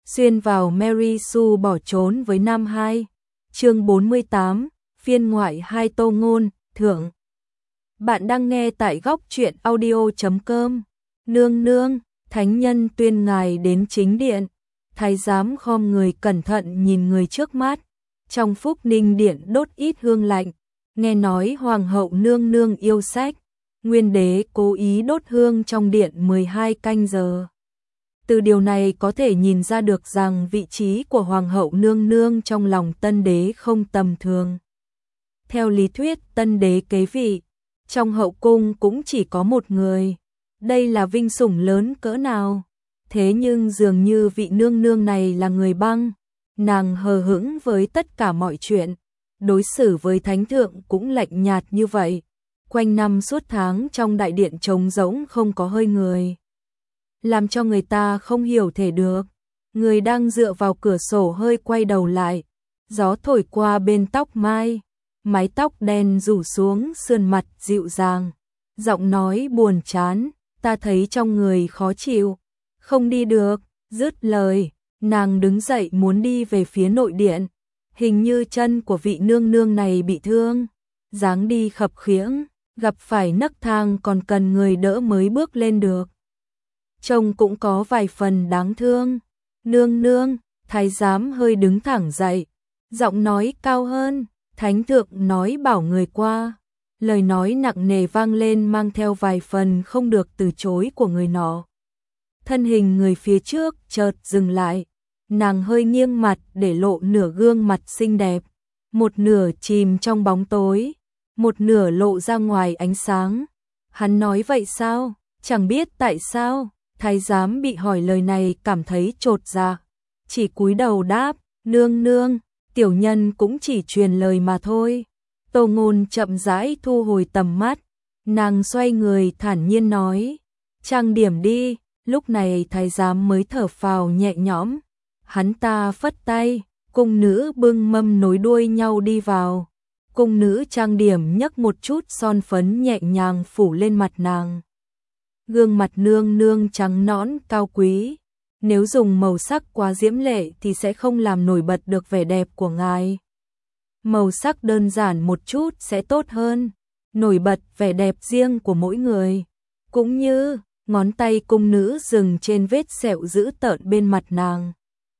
xuyên vào Mary Sue bỏ trốn với Nam 2. Chương 48, phiên ngoại 2 Tô Ngôn, thượng. Bạn đang nghe tại góc truyện audio.com. Nương nương, thánh nhân tuyên ngài đến chính điện. Thái giám khom người cẩn thận nhìn người trước mắt. Trong Phúc Ninh điện đốt ít hương lạnh, nghe nói hoàng hậu nương nương yêu sách. Nguyên đế cố ý đốt hương trong điện 12 canh giờ. Từ điều này có thể nhìn ra được rằng vị trí của hoàng hậu nương nương trong lòng tân đế không tầm thường. Theo lý thuyết tân đế kế vị, trong hậu cung cũng chỉ có một người. Đây là vinh sủng lớn cỡ nào. Thế nhưng dường như vị nương nương này là người băng. Nàng hờ hững với tất cả mọi chuyện. Đối xử với thánh thượng cũng lạnh nhạt như vậy. Quanh năm suốt tháng trong đại điện trống rỗng không có hơi người. Làm cho người ta không hiểu thể được. Người đang dựa vào cửa sổ hơi quay đầu lại. Gió thổi qua bên tóc mai. Mái tóc đen rủ xuống sườn mặt dịu dàng. Giọng nói buồn chán. Ta thấy trong người khó chịu. Không đi được. Dứt lời. Nàng đứng dậy muốn đi về phía nội điện. Hình như chân của vị nương nương này bị thương. Dáng đi khập khiễng. Gặp phải nấc thang còn cần người đỡ mới bước lên được. Trông cũng có vài phần đáng thương. Nương nương, thái giám hơi đứng thẳng dậy. Giọng nói cao hơn, thánh thượng nói bảo người qua. Lời nói nặng nề vang lên mang theo vài phần không được từ chối của người nọ. Thân hình người phía trước chợt dừng lại. Nàng hơi nghiêng mặt để lộ nửa gương mặt xinh đẹp. Một nửa chìm trong bóng tối. Một nửa lộ ra ngoài ánh sáng. Hắn nói vậy sao? Chẳng biết tại sao. Thái giám bị hỏi lời này cảm thấy chột dạ. Chỉ cúi đầu đáp, nương nương, tiểu nhân cũng chỉ truyền lời mà thôi. Tô Ngôn chậm rãi thu hồi tầm mắt. Nàng xoay người thản nhiên nói, trang điểm đi. Lúc này thái giám mới thở phào nhẹ nhõm. Hắn ta phất tay, cung nữ bưng mâm nối đuôi nhau đi vào. Cung nữ trang điểm nhấc một chút son phấn nhẹ nhàng phủ lên mặt nàng. Gương mặt nương nương trắng nõn cao quý. Nếu dùng màu sắc quá diễm lệ thì sẽ không làm nổi bật được vẻ đẹp của ngài. Màu sắc đơn giản một chút sẽ tốt hơn. Nổi bật vẻ đẹp riêng của mỗi người. Cũng như ngón tay cung nữ dừng trên vết sẹo dữ tợn bên mặt nàng.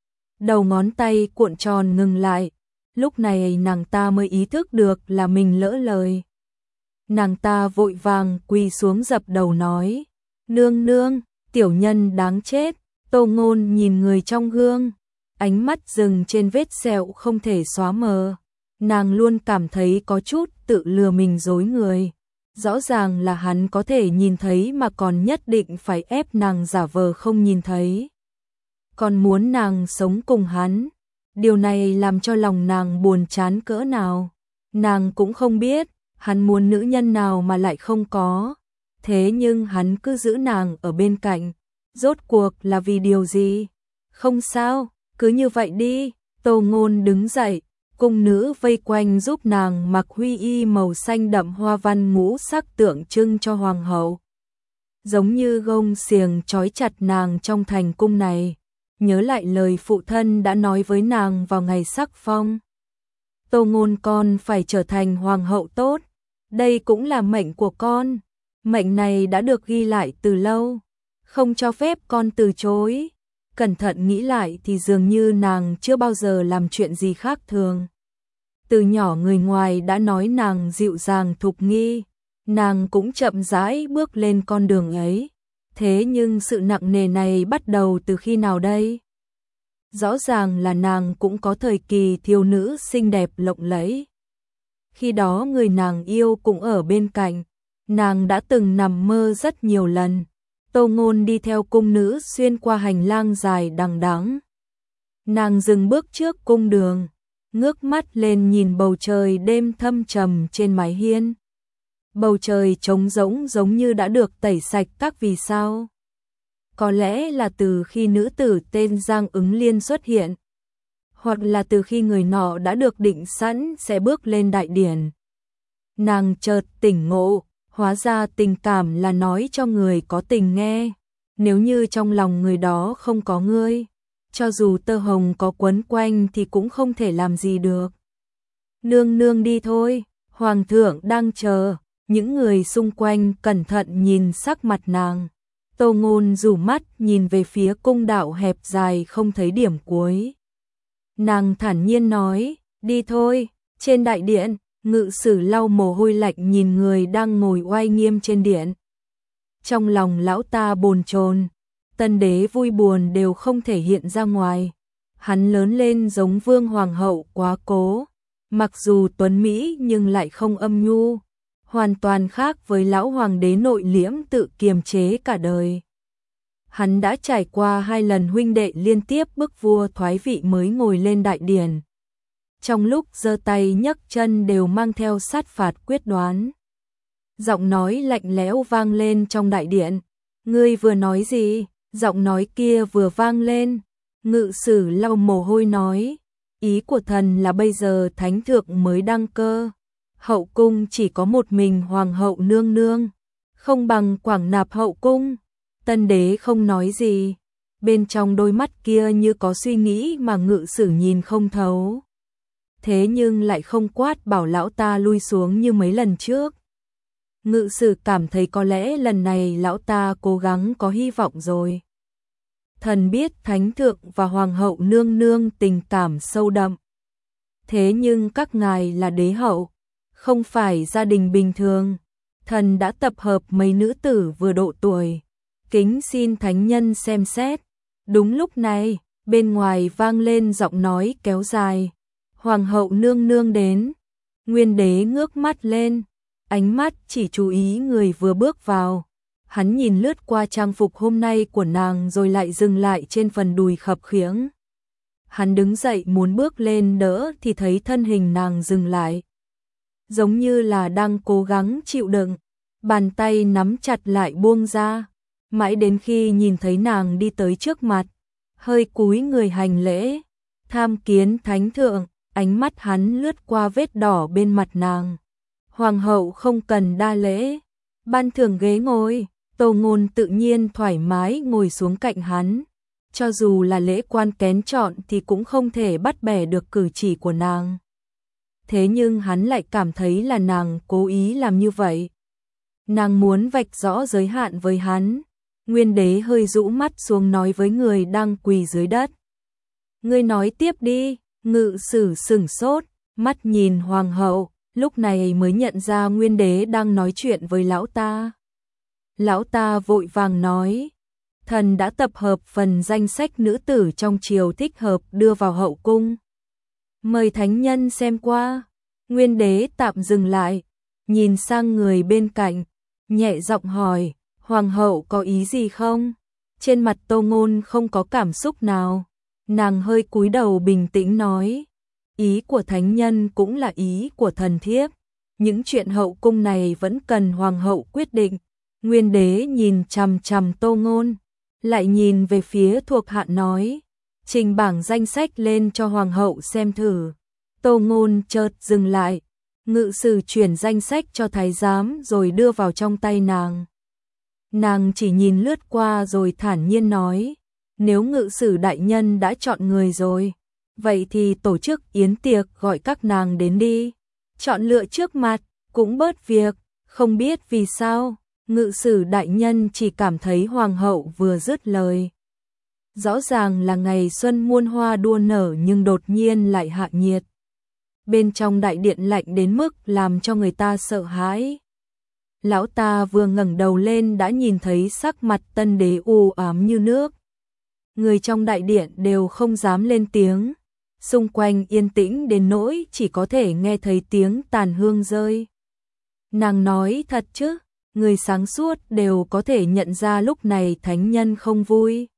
Đầu ngón tay cuộn tròn ngừng lại. Lúc này nàng ta mới ý thức được là mình lỡ lời. Nàng ta vội vàng quỳ xuống dập đầu nói. Nương nương, tiểu nhân đáng chết. Tô Ngôn nhìn người trong gương. Ánh mắt dừng trên vết sẹo không thể xóa mờ. Nàng luôn cảm thấy có chút tự lừa mình dối người. Rõ ràng là hắn có thể nhìn thấy mà còn nhất định phải ép nàng giả vờ không nhìn thấy. Còn muốn nàng sống cùng hắn. Điều này làm cho lòng nàng buồn chán cỡ nào. Nàng cũng không biết, hắn muốn nữ nhân nào mà lại không có. Thế nhưng hắn cứ giữ nàng ở bên cạnh. Rốt cuộc là vì điều gì? Không sao, cứ như vậy đi. Tô Ngôn đứng dậy, cung nữ vây quanh giúp nàng mặc huy y màu xanh đậm hoa văn ngũ sắc tượng trưng cho hoàng hậu. Giống như gông xiềng trói chặt nàng trong thành cung này. Nhớ lại lời phụ thân đã nói với nàng vào ngày sắc phong. Tô Ngôn con phải trở thành hoàng hậu tốt. Đây cũng là mệnh của con. Mệnh này đã được ghi lại từ lâu. Không cho phép con từ chối. Cẩn thận nghĩ lại thì dường như nàng chưa bao giờ làm chuyện gì khác thường. Từ nhỏ người ngoài đã nói nàng dịu dàng thục nghi. Nàng cũng chậm rãi bước lên con đường ấy. Thế nhưng sự nặng nề này bắt đầu từ khi nào đây? Rõ ràng là nàng cũng có thời kỳ thiếu nữ xinh đẹp lộng lẫy. Khi đó người nàng yêu cũng ở bên cạnh. Nàng đã từng nằm mơ rất nhiều lần. Tô Ngôn đi theo cung nữ xuyên qua hành lang dài đằng đẵng. Nàng dừng bước trước cung đường, ngước mắt lên nhìn bầu trời đêm thâm trầm trên mái hiên. Bầu trời trống rỗng giống như đã được tẩy sạch các vì sao. Có lẽ là từ khi nữ tử tên Giang Ứng Liên xuất hiện, hoặc là từ khi người nọ đã được định sẵn sẽ bước lên đại điển. Nàng chợt tỉnh ngộ, hóa ra tình cảm là nói cho người có tình nghe. Nếu như trong lòng người đó không có ngươi, cho dù tơ hồng có quấn quanh thì cũng không thể làm gì được. Nương nương đi thôi, hoàng thượng đang chờ. Những người xung quanh cẩn thận nhìn sắc mặt nàng. Tô Ngôn rủ mắt nhìn về phía cung đạo hẹp dài không thấy điểm cuối. Nàng thản nhiên nói, đi thôi. Trên đại điện, ngự sử lau mồ hôi lạnh nhìn người đang ngồi oai nghiêm trên điện. Trong lòng lão ta bồn chồn, tân đế vui buồn đều không thể hiện ra ngoài. Hắn lớn lên giống vương hoàng hậu quá cố, mặc dù tuấn mỹ nhưng lại không âm nhu, hoàn toàn khác với lão hoàng đế nội liễm tự kiềm chế cả đời. Hắn đã trải qua 2 lần huynh đệ liên tiếp bức vua thoái vị mới ngồi lên đại điển. Trong lúc giơ tay nhấc chân đều mang theo sát phạt quyết đoán. Giọng nói lạnh lẽo vang lên trong đại điện. Ngươi vừa nói gì? Giọng nói kia vừa vang lên. Ngự sử lau mồ hôi nói, ý của thần là bây giờ thánh thượng mới đăng cơ. Hậu cung chỉ có một mình hoàng hậu nương nương, không bằng Quảng Nạp hậu cung. Tân đế không nói gì, bên trong đôi mắt kia như có suy nghĩ mà ngự sử nhìn không thấu. Thế nhưng lại không quát bảo lão ta lui xuống như mấy lần trước. Ngự sử cảm thấy có lẽ lần này lão ta cố gắng có hy vọng rồi. Thần biết thánh thượng và hoàng hậu nương nương tình cảm sâu đậm. Thế nhưng các ngài là đế hậu, không phải gia đình bình thường. Thần đã tập hợp mấy nữ tử vừa độ tuổi, kính xin thánh nhân xem xét. Đúng lúc này, bên ngoài vang lên giọng nói kéo dài. Hoàng hậu nương nương đến. Nguyên đế ngước mắt lên, ánh mắt chỉ chú ý người vừa bước vào. Hắn nhìn lướt qua trang phục hôm nay của nàng rồi lại dừng lại trên phần đùi khập khiễng. Hắn đứng dậy muốn bước lên đỡ thì thấy thân hình nàng dừng lại. Giống như là đang cố gắng chịu đựng, bàn tay nắm chặt lại buông ra. Mãi đến khi nhìn thấy nàng đi tới trước mặt, hơi cúi người hành lễ. Tham kiến thánh thượng, ánh mắt hắn lướt qua vết đỏ bên mặt nàng. Hoàng hậu không cần đa lễ, ban thưởng ghế ngồi. Tô Ngôn tự nhiên thoải mái ngồi xuống cạnh hắn. Cho dù là lễ quan kén chọn thì cũng không thể bắt bẻ được cử chỉ của nàng. Thế nhưng hắn lại cảm thấy là nàng cố ý làm như vậy. Nàng muốn vạch rõ giới hạn với hắn. Nguyên đế hơi rũ mắt xuống nói với người đang quỳ dưới đất. Ngươi nói tiếp đi. Ngự sử sửng sốt, mắt nhìn hoàng hậu, lúc này mới nhận ra Nguyên đế đang nói chuyện với lão ta. Lão ta vội vàng nói, thần đã tập hợp phần danh sách nữ tử trong triều thích hợp đưa vào hậu cung. Mời thánh nhân xem qua. Nguyên đế tạm dừng lại, nhìn sang người bên cạnh, nhẹ giọng hỏi, hoàng hậu có ý gì không? Trên mặt Tô Ngôn không có cảm xúc nào, nàng hơi cúi đầu bình tĩnh nói, ý của thánh nhân cũng là ý của thần thiếp. Những chuyện hậu cung này vẫn cần hoàng hậu quyết định. Nguyên đế nhìn chằm chằm Tô Ngôn, lại nhìn về phía thuộc hạ nói, trình bảng danh sách lên cho hoàng hậu xem thử. Tô Ngôn chợt dừng lại, ngự sử chuyển danh sách cho thái giám rồi đưa vào trong tay nàng. Nàng chỉ nhìn lướt qua rồi thản nhiên nói, nếu ngự sử đại nhân đã chọn người rồi, vậy thì tổ chức yến tiệc gọi các nàng đến đi. Chọn lựa trước mặt, cũng bớt việc, không biết vì sao. Ngự sử đại nhân chỉ cảm thấy hoàng hậu vừa dứt lời. Rõ ràng là ngày xuân muôn hoa đua nở nhưng đột nhiên lại hạ nhiệt. Bên trong đại điện lạnh đến mức làm cho người ta sợ hãi. Lão ta vừa ngẩng đầu lên đã nhìn thấy sắc mặt tân đế u ám như nước. Người trong đại điện đều không dám lên tiếng. Xung quanh yên tĩnh đến nỗi chỉ có thể nghe thấy tiếng tàn hương rơi. Nàng nói thật chứ? Người sáng suốt đều có thể nhận ra lúc này thánh nhân không vui.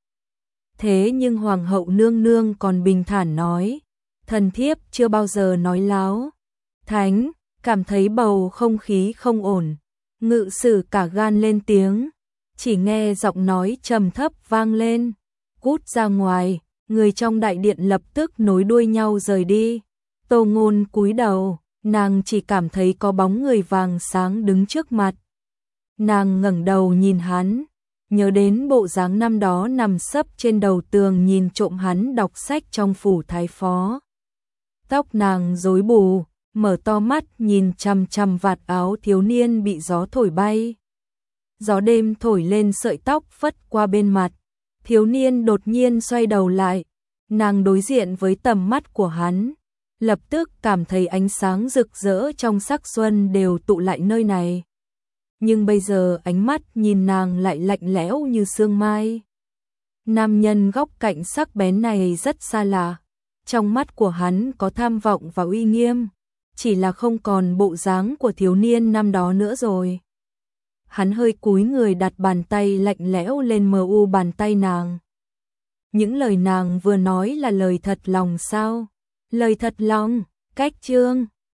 Thế nhưng hoàng hậu nương nương còn bình thản nói, thần thiếp chưa bao giờ nói láo. Thánh, cảm thấy bầu không khí không ổn, ngự sử cả gan lên tiếng, chỉ nghe giọng nói trầm thấp vang lên, cút ra ngoài. Người trong đại điện lập tức nối đuôi nhau rời đi. Tô Ngôn cúi đầu, nàng chỉ cảm thấy có bóng người vàng sáng đứng trước mặt. Nàng ngẩng đầu nhìn hắn, nhớ đến bộ dáng năm đó nằm sấp trên đầu tường nhìn trộm hắn đọc sách trong phủ thái phó. Tóc nàng rối bù, mở to mắt nhìn chằm chằm vạt áo thiếu niên bị gió thổi bay. Gió đêm thổi lên sợi tóc phất qua bên mặt, thiếu niên đột nhiên xoay đầu lại, nàng đối diện với tầm mắt của hắn, lập tức cảm thấy ánh sáng rực rỡ trong sắc xuân đều tụ lại nơi này. Nhưng bây giờ ánh mắt nhìn nàng lại lạnh lẽo như sương mai. Nam nhân góc cạnh sắc bén này rất xa lạ, trong mắt của hắn có tham vọng và uy nghiêm, chỉ là không còn bộ dáng của thiếu niên năm đó nữa rồi. Hắn hơi cúi người đặt bàn tay lạnh lẽo lên mờ u bàn tay nàng. Những lời nàng vừa nói là lời thật lòng sao? Lời thật lòng, cách chương